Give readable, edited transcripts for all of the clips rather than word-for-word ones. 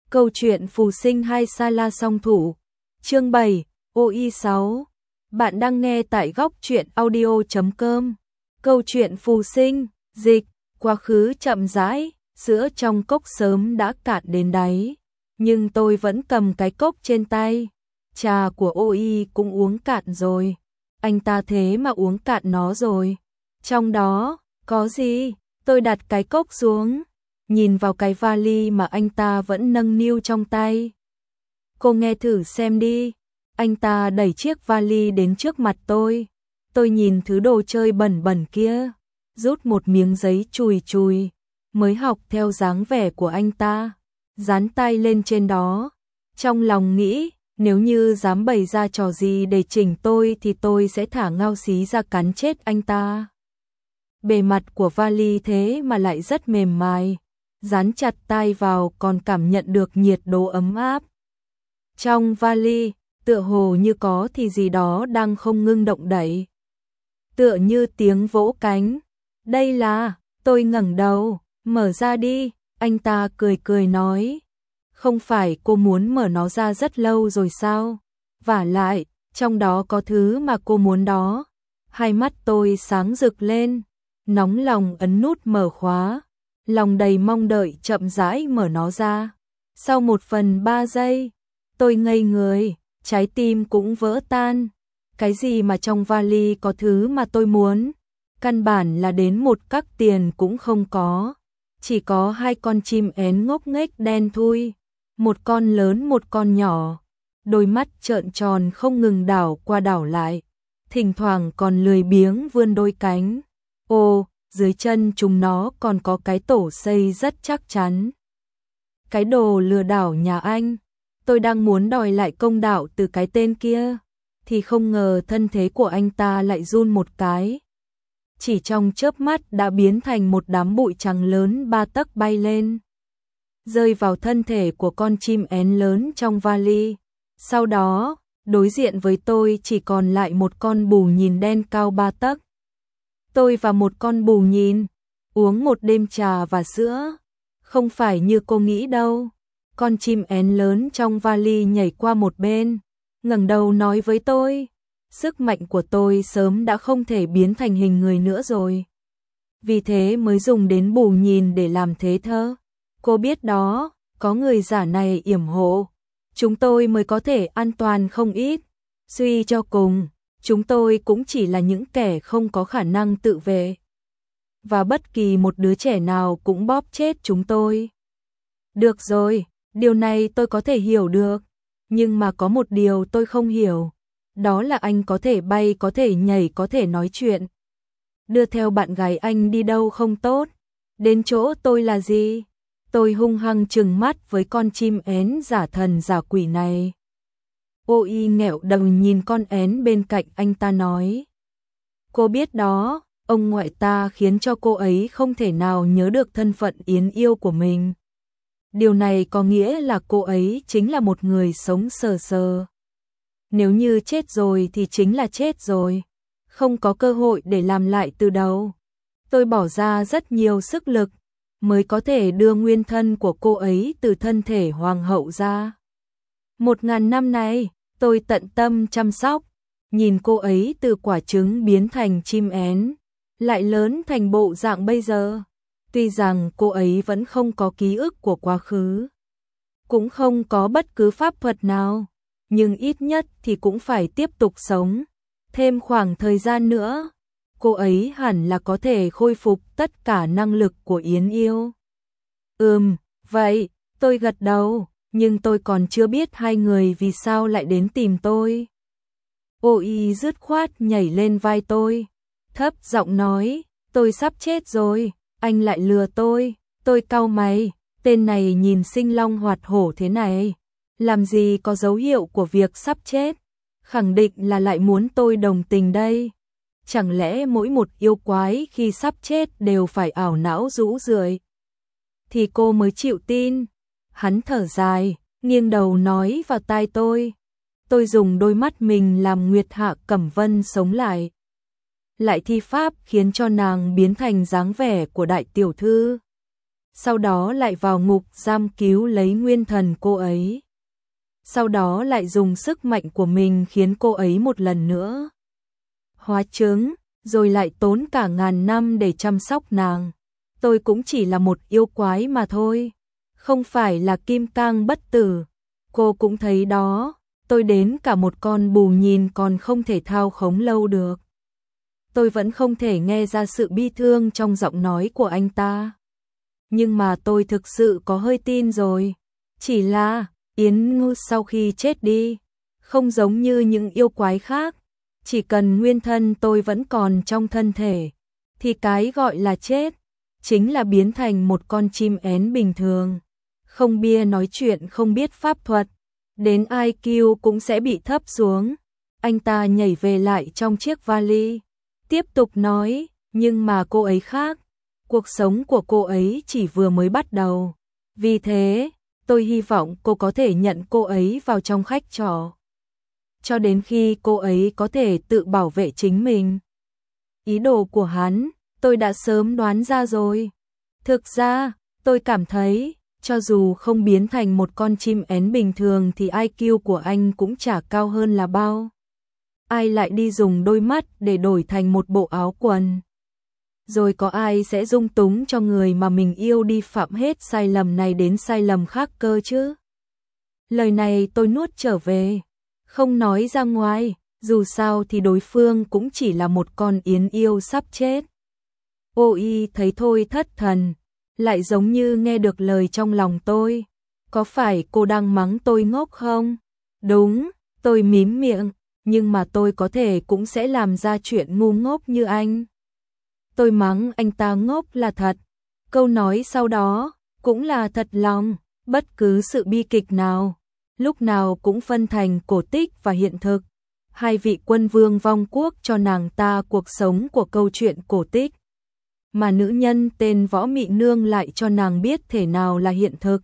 Câu chuyện phù sinh hai Sala song thủ. Chương 7, OI6. Bạn đang nghe tại góc truyện audio.com. Câu chuyện phù sinh, dịch, quá khứ chậm rãi, sữa trong cốc sớm đã cạn đến đáy. Nhưng tôi vẫn cầm cái cốc trên tay. Trà của OI cũng uống cạn rồi. Anh ta thế mà uống cạn nó rồi. Trong đó, có gì? Tôi đặt cái cốc xuống, nhìn vào cái vali mà anh ta vẫn nâng niu trong tay. Cô nghe thử xem đi. Anh ta đẩy chiếc vali đến trước mặt tôi. Tôi nhìn thứ đồ chơi bẩn bẩn kia, rút một miếng giấy chùi chùi, mới học theo dáng vẻ của anh ta, dán tay lên trên đó. Trong lòng nghĩ, nếu như dám bày ra trò gì để chỉnh tôi thì tôi sẽ thả ngao xí ra cắn chết anh ta. Bề mặt của vali thế mà lại rất mềm mại, dán chặt tay vào còn cảm nhận được nhiệt độ ấm áp. Trong vali, tựa hồ như có thì gì đó đang không ngưng động đậy. Tựa như tiếng vỗ cánh. Đây là, tôi ngẩng đầu, mở ra đi, anh ta cười cười nói. Không phải cô muốn mở nó ra rất lâu rồi sao? Vả lại, trong đó có thứ mà cô muốn đó. Hai mắt tôi sáng rực lên, nóng lòng ấn nút mở khóa, lòng đầy mong đợi chậm rãi mở nó ra. Sau 1/3 giây, tôi ngây người, trái tim cũng vỡ tan. Cái gì mà trong vali có thứ mà tôi muốn? Căn bản là đến một cắc tiền cũng không có. Chỉ có 2 con chim én ngốc nghếch đen thui, một con lớn một con nhỏ. Đôi mắt trợn tròn không ngừng đảo qua đảo lại, thỉnh thoảng còn lười biếng vươn đôi cánh. Ồ, dưới chân chúng nó còn có cái tổ xây rất chắc chắn. Cái đồ lừa đảo nhà anh. Tôi đang muốn đòi lại công đạo từ cái tên kia, thì không ngờ thân thế của anh ta lại run một cái. Chỉ trong chớp mắt đã biến thành một đám bụi trắng lớn 3 tấc bay lên, rơi vào thân thể của con chim én lớn trong vali. Sau đó, đối diện với tôi chỉ còn lại một con bù nhìn đen cao 3 tấc. Tôi và một con bù nhìn, uống một đêm trà và sữa. Không phải như cô nghĩ đâu. Con chim én lớn trong vali nhảy qua một bên, ngẩng đầu nói với tôi. Sức mạnh của tôi sớm đã không thể biến thành hình người nữa rồi. Vì thế mới dùng đến bù nhìn để làm thế thơ. Cô biết đó, có người giả này yểm hộ, chúng tôi mới có thể an toàn không ít. Suy cho cùng, chúng tôi cũng chỉ là những kẻ không có khả năng tự vệ. Và bất kỳ một đứa trẻ nào cũng bóp chết chúng tôi. Được rồi, điều này tôi có thể hiểu được. Nhưng mà có một điều tôi không hiểu. Đó là anh có thể bay, có thể nhảy, có thể nói chuyện. Đưa theo bạn gái anh đi đâu không tốt. Đến chỗ tôi là gì? Tôi hung hăng trừng mắt với con chim én giả thần giả quỷ này. OI nghẹo đầu nhìn con én bên cạnh anh ta nói. Cô biết đó, ông ngoại ta khiến cho cô ấy không thể nào nhớ được thân phận yến yêu của mình. Điều này có nghĩa là cô ấy chính là một người sống sờ sờ. Nếu như chết rồi thì chính là chết rồi, không có cơ hội để làm lại từ đầu. Tôi bỏ ra rất nhiều sức lực mới có thể đưa nguyên thân của cô ấy từ thân thể hoàng hậu ra. 1000 năm nay, tôi tận tâm chăm sóc, nhìn cô ấy từ quả trứng biến thành chim én, lại lớn thành bộ dạng bây giờ. Tuy rằng cô ấy vẫn không có ký ức của quá khứ, cũng không có bất cứ pháp thuật nào, nhưng ít nhất thì cũng phải tiếp tục sống. Thêm khoảng thời gian nữa, cô ấy hẳn là có thể khôi phục tất cả năng lực của yến yêu. Vậy, tôi gật đầu, nhưng tôi còn chưa biết hai người vì sao lại đến tìm tôi. OI dứt khoát nhảy lên vai tôi, thấp giọng nói, tôi sắp chết rồi, anh lại lừa tôi cau mày, tên này nhìn sinh long hoạt hổ thế này, làm gì có dấu hiệu của việc sắp chết, khẳng định là lại muốn tôi đồng tình đây. Chẳng lẽ mỗi một yêu quái khi sắp chết đều phải ảo não rũ rượi thì cô mới chịu tin? Hắn thở dài, nghiêng đầu nói vào tai tôi. Tôi dùng đôi mắt mình làm Nguyệt Hạ Cẩm Vân sống lại thi pháp khiến cho nàng biến thành dáng vẻ của đại tiểu thư. sau đó lại vào ngục giam cứu lấy nguyên thần cô ấy. Sau đó lại dùng sức mạnh của mình khiến cô ấy một lần nữa hóa trứng, rồi lại tốn cả ngàn năm để chăm sóc nàng. Tôi cũng chỉ là một yêu quái mà thôi, không phải là kim cang bất tử. Cô cũng thấy đó, tôi đến cả một con bù nhìn còn không thể thao khống lâu được. Tôi vẫn không thể nghe ra sự bi thương trong giọng nói của anh ta. Nhưng mà tôi thực sự có hơi tin rồi. Chỉ là Yến Ngư sau khi chết đi, không giống như những yêu quái khác, chỉ cần nguyên thân tôi vẫn còn trong thân thể, thì cái gọi là chết chính là biến thành một con chim én bình thường, không bia nói chuyện, không biết pháp thuật, đến IQ cũng sẽ bị thấp xuống. Anh ta nhảy về lại trong chiếc vali, tiếp tục nói, nhưng mà cô ấy khác, cuộc sống của cô ấy chỉ vừa mới bắt đầu. Vì thế, tôi hy vọng cô có thể nhận cô ấy vào trong khách trọ, cho đến khi cô ấy có thể tự bảo vệ chính mình. Ý đồ của hắn, tôi đã sớm đoán ra rồi. Thực ra, tôi cảm thấy, cho dù không biến thành một con chim én bình thường thì IQ của anh cũng chả cao hơn là bao. Ai lại đi dùng đôi mắt để đổi thành một bộ áo quần? Rồi có ai sẽ dung túng cho người mà mình yêu đi phạm hết sai lầm này đến sai lầm khác cơ chứ? Lời này tôi nuốt trở về, không nói ra ngoài, dù sao thì đối phương cũng chỉ là một con yến yêu sắp chết. Ôi thấy thôi thất thần, lại giống như nghe được lời trong lòng tôi. Có phải cô đang mắng tôi ngốc không? Đúng, tôi mím miệng, nhưng mà tôi có thể cũng sẽ làm ra chuyện ngu ngốc như anh. Tôi mắng anh ta ngốc là thật. Câu nói sau đó cũng là thật lòng. Bất cứ sự bi kịch nào, lúc nào cũng phân thành cổ tích và hiện thực. Hai vị quân vương vong quốc cho nàng ta cuộc sống của câu chuyện cổ tích, mà nữ nhân tên Võ Mị Nương lại cho nàng biết thể nào là hiện thực.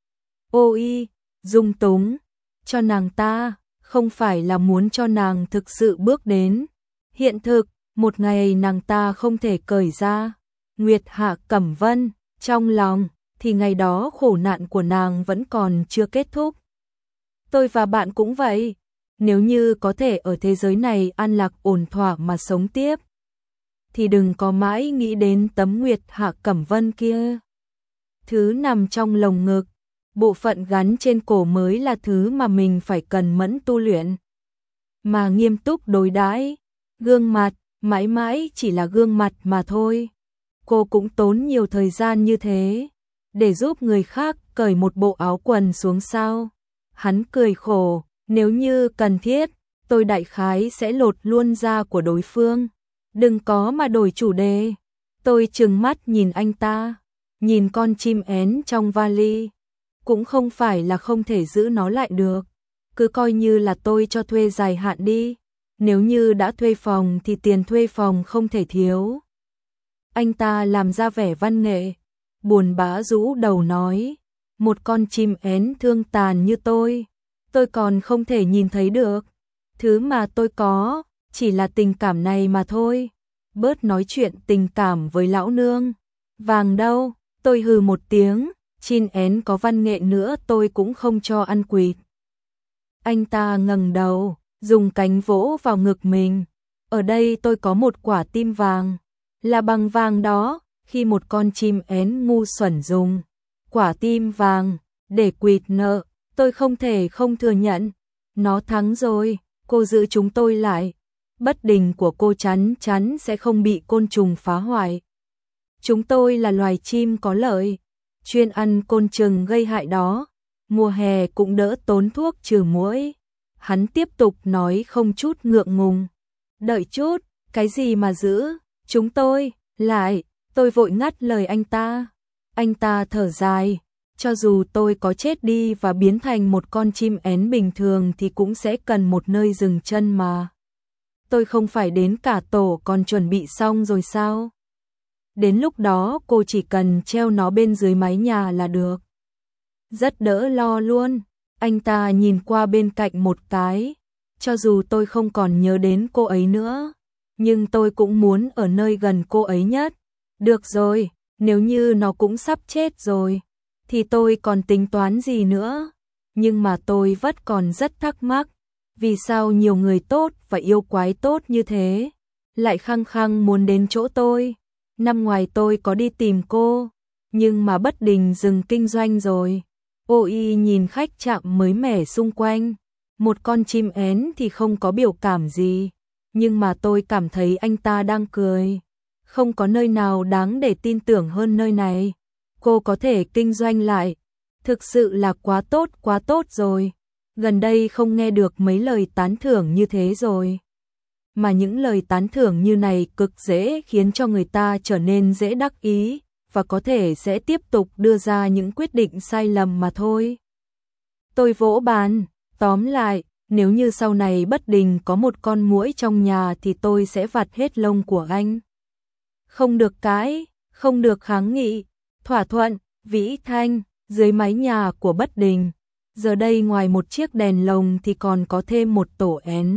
Ôi, dung túng cho nàng ta, không phải là muốn cho nàng thực sự bước đến hiện thực. Một ngày nàng ta không thể cởi ra Nguyệt Hạ Cẩm Vân trong lòng, thì ngày đó khổ nạn của nàng vẫn còn chưa kết thúc. Tôi và bạn cũng vậy, nếu như có thể ở thế giới này an lạc ổn thỏa mà sống tiếp, thì đừng có mãi nghĩ đến tấm Nguyệt Hạ Cẩm Vân kia. Thứ nằm trong lồng ngực, bộ phận gắn trên cổ mới là thứ mà mình phải cần mẫn tu luyện, mà nghiêm túc đối đãi. Gương mặt mãi mãi chỉ là gương mặt mà thôi. Cô cũng tốn nhiều thời gian như thế để giúp người khác cởi một bộ áo quần xuống sao? Hắn cười khổ, nếu như cần thiết, tôi đại khái sẽ lột luôn da của đối phương. Đừng có mà đổi chủ đề. Tôi trừng mắt nhìn anh ta, nhìn con chim én trong vali, cũng không phải là không thể giữ nó lại được. Cứ coi như là tôi cho thuê dài hạn đi. Nếu như đã thuê phòng thì tiền thuê phòng không thể thiếu. Anh ta làm ra vẻ văn nghệ, buồn bã rũ đầu nói, một con chim én thương tàn như tôi còn không thể nhìn thấy được. Thứ mà tôi có chỉ là tình cảm này mà thôi. Bớt nói chuyện tình cảm với lão nương. Vàng đâu? Tôi hừ một tiếng, chim én có văn nghệ nữa tôi cũng không cho ăn quỵt. Anh ta ngẩng đầu, dùng cánh vỗ vào ngực mình. Ở đây tôi có một quả tim vàng, là bằng vàng đó. Khi một con chim én ngu xuẩn dùng quả tim vàng để quỵt nợ, tôi không thể không thừa nhận. Nó thắng rồi, cô giữ chúng tôi lại. Bất đình của cô chắn chắn sẽ không bị côn trùng phá hoại. Chúng tôi là loài chim có lợi, chuyên ăn côn trùng gây hại đó. Mùa hè cũng đỡ tốn thuốc trừ muỗi. Hắn tiếp tục nói không chút ngượng ngùng. Đợi chút, cái gì mà giữ chúng tôi lại? Tôi vội ngắt lời anh ta. Anh ta thở dài, cho dù tôi có chết đi và biến thành một con chim én bình thường thì cũng sẽ cần một nơi dừng chân mà. Tôi không phải đến cả tổ còn chuẩn bị xong rồi sao? Đến lúc đó cô chỉ cần treo nó bên dưới mái nhà là được. Rất đỡ lo luôn. Anh ta nhìn qua bên cạnh một cái. Cho dù tôi không còn nhớ đến cô ấy nữa, nhưng tôi cũng muốn ở nơi gần cô ấy nhất. Được rồi, Nếu như nó cũng sắp chết rồi, thì tôi còn tính toán gì nữa? Nhưng mà tôi vẫn còn rất thắc mắc, vì sao nhiều người tốt và yêu quái tốt như thế, lại khăng khăng muốn đến chỗ tôi. Năm ngoài tôi có đi tìm cô, nhưng mà Bất Đình dừng kinh doanh rồi. Ôi nhìn khách trạm mới mẻ xung quanh, một con chim én thì không có biểu cảm gì, nhưng mà tôi cảm thấy anh ta đang cười. Không có nơi nào đáng để tin tưởng hơn nơi này. Cô có thể kinh doanh lại, thực sự là quá tốt rồi. Gần đây không nghe được mấy lời tán thưởng như thế rồi. Mà những lời tán thưởng như này cực dễ khiến cho người ta trở nên dễ đắc ý, và có thể sẽ tiếp tục đưa ra những quyết định sai lầm mà thôi. Tôi vỗ bàn, tóm lại, nếu như sau này Bất Đình có một con muỗi trong nhà thì tôi sẽ vặt hết lông của anh. Không được cãi, không được kháng nghị, thỏa thuận, vĩ thanh, dưới mái nhà của Bất Đình. Giờ đây ngoài một chiếc đèn lồng thì còn có thêm một tổ én.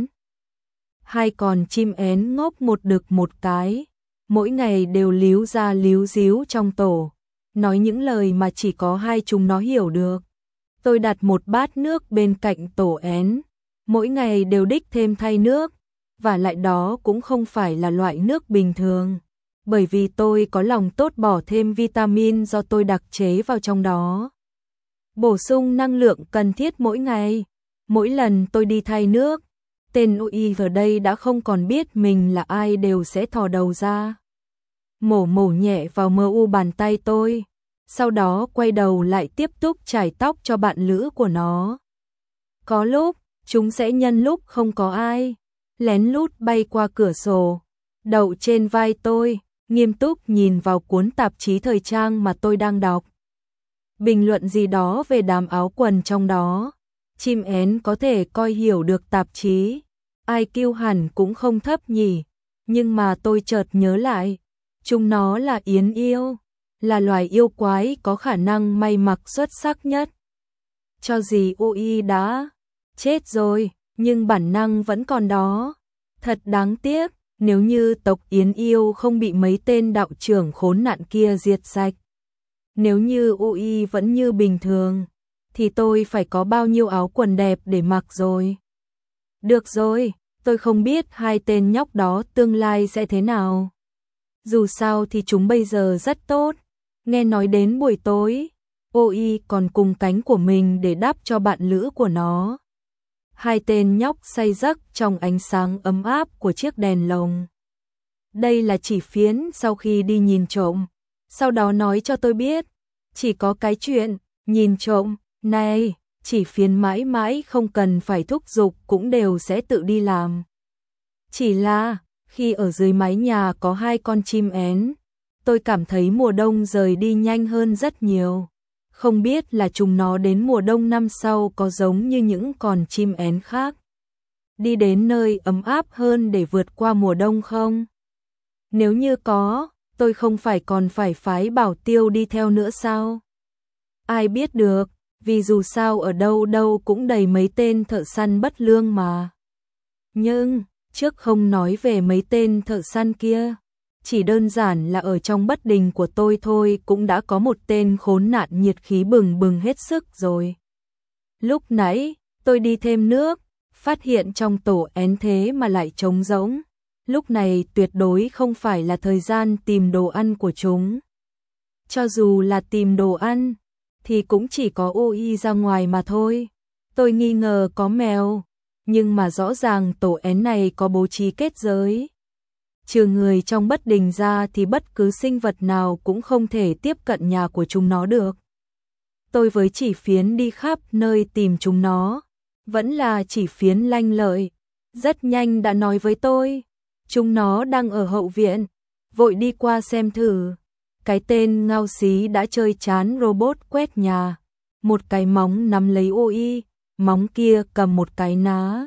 Hai con chim én ngốc một đực một cái, mỗi ngày đều líu ra líu díu trong tổ, nói những lời mà chỉ có hai chúng nó hiểu được. Tôi đặt một bát nước bên cạnh tổ én, mỗi ngày đều đích thêm thay nước, và lại đó cũng không phải là loại nước bình thường, bởi vì tôi có lòng tốt bỏ thêm vitamin do tôi đặc chế vào trong đó. Bổ sung năng lượng cần thiết mỗi ngày. Mỗi lần tôi đi thay nước, tên OI ở đây đã không còn biết mình là ai đều sẽ thò đầu ra. Mổ nhẹ vào mờ u bàn tay tôi, sau đó quay đầu lại tiếp tục chải tóc cho bạn lữ của nó. Có lúc, chúng sẽ nhân lúc không có ai, lén lút bay qua cửa sổ, đậu trên vai tôi, nghiêm túc nhìn vào cuốn tạp chí thời trang mà tôi đang đọc. Bình luận gì đó về đám áo quần trong đó. Chim én có thể coi hiểu được tạp chí, IQ hẳn cũng không thấp nhỉ, nhưng mà tôi chợt nhớ lại, chúng nó là yến yêu, là loài yêu quái có khả năng may mặc xuất sắc nhất. Cho gì UI đã chết rồi, nhưng bản năng vẫn còn đó. Thật đáng tiếc, nếu như tộc yến yêu không bị mấy tên đạo trưởng khốn nạn kia diệt sạch. Nếu như UI vẫn như bình thường, thì tôi phải có bao nhiêu áo quần đẹp để mặc rồi. Được rồi, tôi không biết hai tên nhóc đó tương lai sẽ thế nào. Dù sao thì chúng bây giờ rất tốt. Nghe nói đến buổi tối, OI còn cùng cánh của mình để đắp cho bạn lữ của nó. Hai tên nhóc say giấc trong ánh sáng ấm áp của chiếc đèn lồng. Đây là chỉ phiến sau khi đi nhìn trộm. Sau đó nói cho tôi biết, chỉ có cái chuyện nhìn trộm này, chỉ phiến mãi mãi không cần phải thúc giục cũng đều sẽ tự đi làm. Chỉ là, khi ở dưới mái nhà có hai con chim én, tôi cảm thấy mùa đông rời đi nhanh hơn rất nhiều. Không biết là chúng nó đến mùa đông năm sau có giống như những con chim én khác, đi đến nơi ấm áp hơn để vượt qua mùa đông không? Nếu như có, tôi không phải còn phải phái Bảo Tiêu đi theo nữa sao? Ai biết được, vì dù sao ở đâu đâu cũng đầy mấy tên thợ săn bất lương mà. Nhưng, trước không nói về mấy tên thợ săn kia, chỉ đơn giản là ở trong Bất Đình của tôi thôi cũng đã có một tên khốn nạn nhiệt khí bừng bừng hết sức rồi. Lúc nãy, tôi đi thêm nước, phát hiện trong tổ én thế mà lại trống rỗng. Lúc này tuyệt đối không phải là thời gian tìm đồ ăn của chúng. Cho dù là tìm đồ ăn, thì cũng chỉ có OI ra ngoài mà thôi. Tôi nghi ngờ có mèo, nhưng mà rõ ràng tổ én này có bố trí kết giới. Trừ người trong Bất Đình ra thì bất cứ sinh vật nào cũng không thể tiếp cận nhà của chúng nó được. Tôi với chỉ phiến đi khắp nơi tìm chúng nó, vẫn là chỉ phiến lanh lợi. Rất nhanh đã nói với tôi, chúng nó đang ở hậu viện, vội đi qua xem thử. Cái tên ngao xí đã chơi chán robot quét nhà, một cái móng nắm lấy OI, móng kia cầm một cái ná.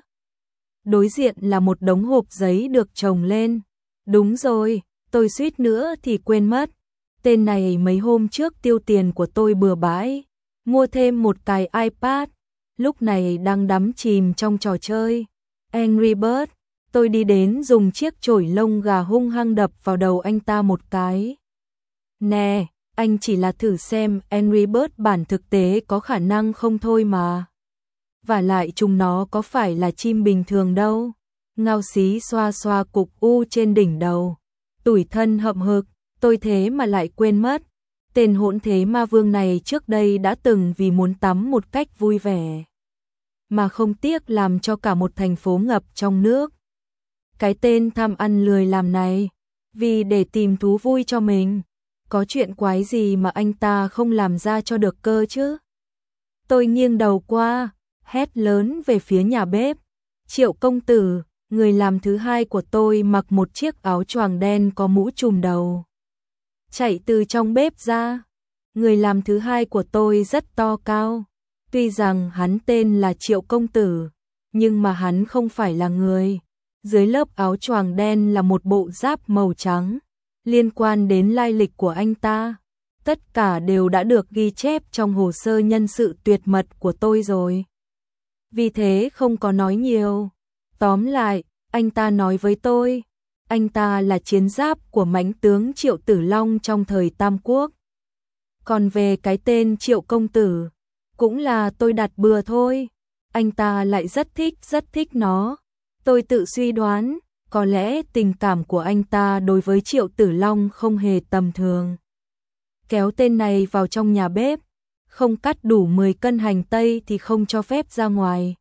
Đối diện là một đống hộp giấy được chồng lên. Đúng rồi, tôi suýt nữa thì quên mất. Tên này mấy hôm trước tiêu tiền của tôi bừa bãi, mua thêm một cái iPad, lúc này đang đắm chìm trong trò chơi Angry Birds. Tôi đi đến dùng chiếc chổi lông gà hung hăng đập vào đầu anh ta một cái. Nè, anh chỉ là thử xem Angry Bird bản thực tế có khả năng không thôi mà. Vả lại chúng nó có phải là chim bình thường đâu. Ngao Xí xoa xoa cục u trên đỉnh đầu. Tủi thân hậm hực, tôi thế mà lại quên mất. Tên hỗn thế ma vương này trước đây đã từng vì muốn tắm một cách vui vẻ mà không tiếc làm cho cả một thành phố ngập trong nước. Cái tên tham ăn lười làm này, vì để tìm thú vui cho mình, có chuyện quái gì mà anh ta không làm ra cho được cơ chứ? Tôi nghiêng đầu qua, hét lớn về phía nhà bếp. Triệu công tử, người làm thứ hai của tôi mặc một chiếc áo choàng đen có mũ trùm đầu, chạy từ trong bếp ra. Người làm thứ hai của tôi rất to cao. Tuy rằng hắn tên là Triệu công tử, nhưng mà hắn không phải là người. Dưới lớp áo choàng đen là một bộ giáp màu trắng. Liên quan đến lai lịch của anh ta, tất cả đều đã được ghi chép trong hồ sơ nhân sự tuyệt mật của tôi rồi. Vì thế không có nói nhiều. Tóm lại, anh ta nói với tôi, anh ta là chiến giáp của mãnh tướng Triệu Tử Long trong thời Tam Quốc. Còn về cái tên Triệu công tử, cũng là tôi đặt bừa thôi. Anh ta lại rất thích nó. Tôi tự suy đoán, có lẽ tình cảm của anh ta đối với Triệu Tử Long không hề tầm thường. Kéo tên này vào trong nhà bếp, không cắt đủ 10 cân hành tây thì không cho phép ra ngoài.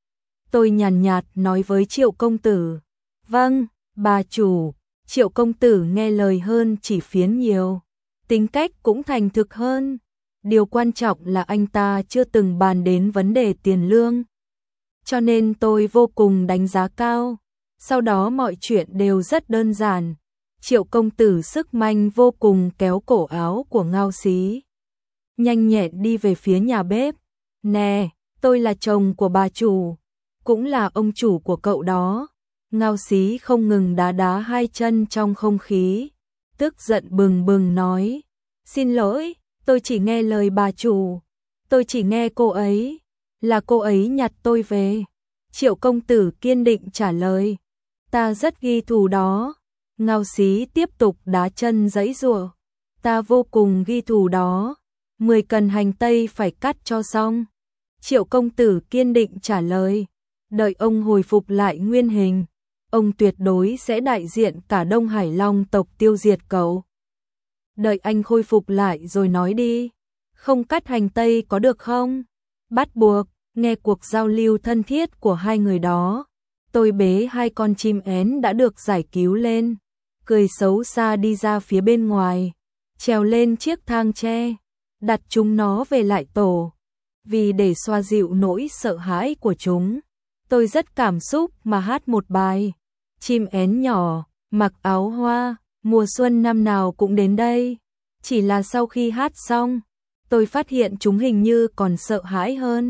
Tôi nhàn nhạt nói với Triệu công tử, vâng, bà chủ. Triệu công tử nghe lời hơn chỉ phiến nhiều, tính cách cũng thành thực hơn. Điều quan trọng là anh ta chưa từng bàn đến vấn đề tiền lương, cho nên tôi vô cùng đánh giá cao. Sau đó mọi chuyện đều rất đơn giản. Triệu công tử sức mạnh vô cùng kéo cổ áo của Ngao Xí, nhanh nhẹn đi về phía nhà bếp. Nè, tôi là chồng của bà chủ, cũng là ông chủ của cậu đó. Ngao Xí không ngừng đá đá hai chân trong không khí, tức giận bừng bừng nói, xin lỗi, tôi chỉ nghe lời bà chủ, tôi chỉ nghe cô ấy, là cô ấy nhặt tôi về. Triệu công tử kiên định trả lời, ta rất ghi thù đó. Ngao Xí tiếp tục đá chân giãy giụa, ta vô cùng ghi thù đó, 10 cân hành tây phải cắt cho xong. Triệu công tử kiên định trả lời, đợi ông hồi phục lại nguyên hình, ông tuyệt đối sẽ đại diện cả Đông Hải Long tộc tiêu diệt cậu. Đợi anh khôi phục lại rồi nói đi, không cắt hành tây có được không? Bắt buộc. Nghe cuộc giao lưu thân thiết của hai người đó, tôi bế hai con chim én đã được giải cứu lên, cười xấu xa đi ra phía bên ngoài, trèo lên chiếc thang tre, đặt chúng nó về lại tổ. Vì để xoa dịu nỗi sợ hãi của chúng, tôi rất cảm xúc mà hát một bài. Chim én nhỏ, mặc áo hoa, mùa xuân năm nào cũng đến đây. Chỉ là sau khi hát xong, tôi phát hiện chúng hình như còn sợ hãi hơn.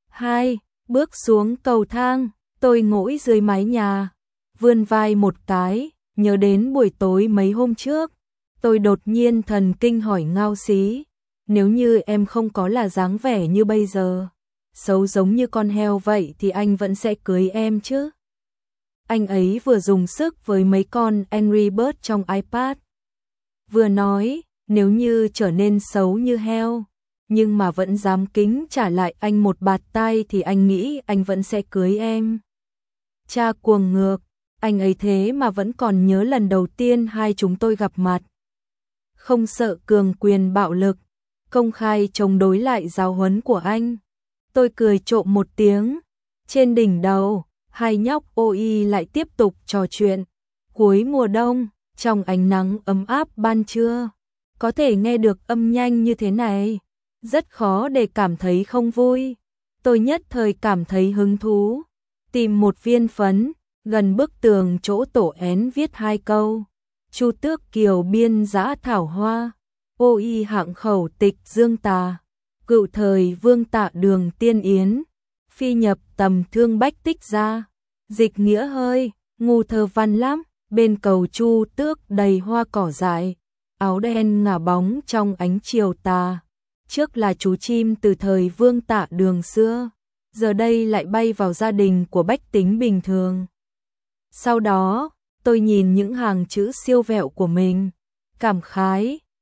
Bước xuống cầu thang, tôi ngồi dưới mái nhà, vươn vai một cái, nhớ đến buổi tối mấy hôm trước. Tôi đột nhiên thần kinh hỏi Ngao Xí, nếu như em không có là dáng vẻ như bây giờ, xấu giống như con heo vậy thì anh vẫn sẽ cưới em chứ? Anh ấy vừa dùng sức với mấy con Angry Bird trong iPad, vừa nói, nếu như trở nên xấu như heo, nhưng mà vẫn dám kính trả lại anh một bạt tai thì anh nghĩ anh vẫn sẽ cưới em. Cha cuồng ngược, anh ấy thế mà vẫn còn nhớ lần đầu tiên hai chúng tôi gặp mặt. Không sợ cường quyền bạo lực, công khai chống đối lại giáo huấn của anh. Tôi cười trộm một tiếng. Trên đỉnh đầu, hai nhóc OI lại tiếp tục trò chuyện. Cuối mùa đông, trong ánh nắng ấm áp ban trưa, có thể nghe được âm nhanh như thế này, rất khó để cảm thấy không vui. Tôi nhất thời cảm thấy hứng thú, tìm một viên phấn, gần bức tường chỗ tổ én viết hai câu. Chu Tước Kiều biên giã thảo hoa, OI hạng khẩu tịch dương tà, cựu thời vương tạ đường tiên yến, phi nhập tầm thương bách tích ra. Dịch nghĩa hơi, ngu thơ văn lắm, bên cầu Chu Tước đầy hoa cỏ dại, áo đen ngả bóng trong ánh chiều tà. Trước là chú chim từ thời vương tạ đường xưa, giờ đây lại bay vào gia đình của bách tính bình thường. Sau đó, tôi nhìn những hàng chữ siêu vẹo của mình, cảm khái,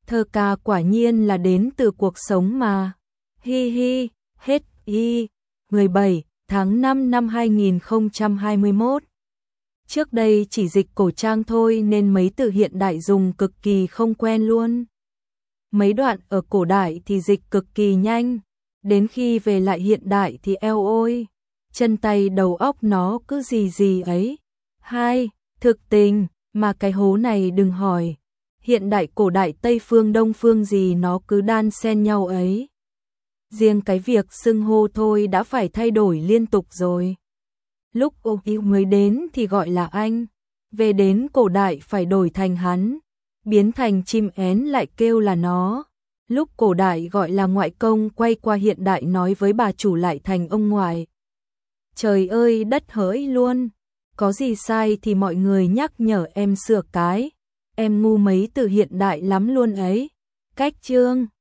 Thơ ca quả nhiên là đến từ cuộc sống mà. Hi hi, hết y. 17 tháng 5 năm 2021. Trước đây chỉ dịch cổ trang thôi nên mấy từ hiện đại dùng cực kỳ không quen luôn. Mấy đoạn ở cổ đại thì dịch cực kỳ nhanh, đến khi về lại hiện đại thì eo ôi, chân tay đầu óc nó cứ gì gì ấy. 2. Thực tình, mà cái hố này đừng hỏi, hiện đại cổ đại Tây phương Đông phương gì nó cứ đan xen nhau ấy. Riêng cái việc xưng hô thôi đã phải thay đổi liên tục rồi. Lúc ô yêu mới đến thì gọi là anh, về đến cổ đại phải đổi thành hắn, biến thành chim én lại kêu là nó. Lúc cổ đại gọi là ngoại công, quay qua hiện đại nói với bà chủ lại thành ông ngoại. Trời ơi đất hỡi luôn, có gì sai thì mọi người nhắc nhở em sửa cái, em ngu mấy từ hiện đại lắm luôn ấy. Cách chương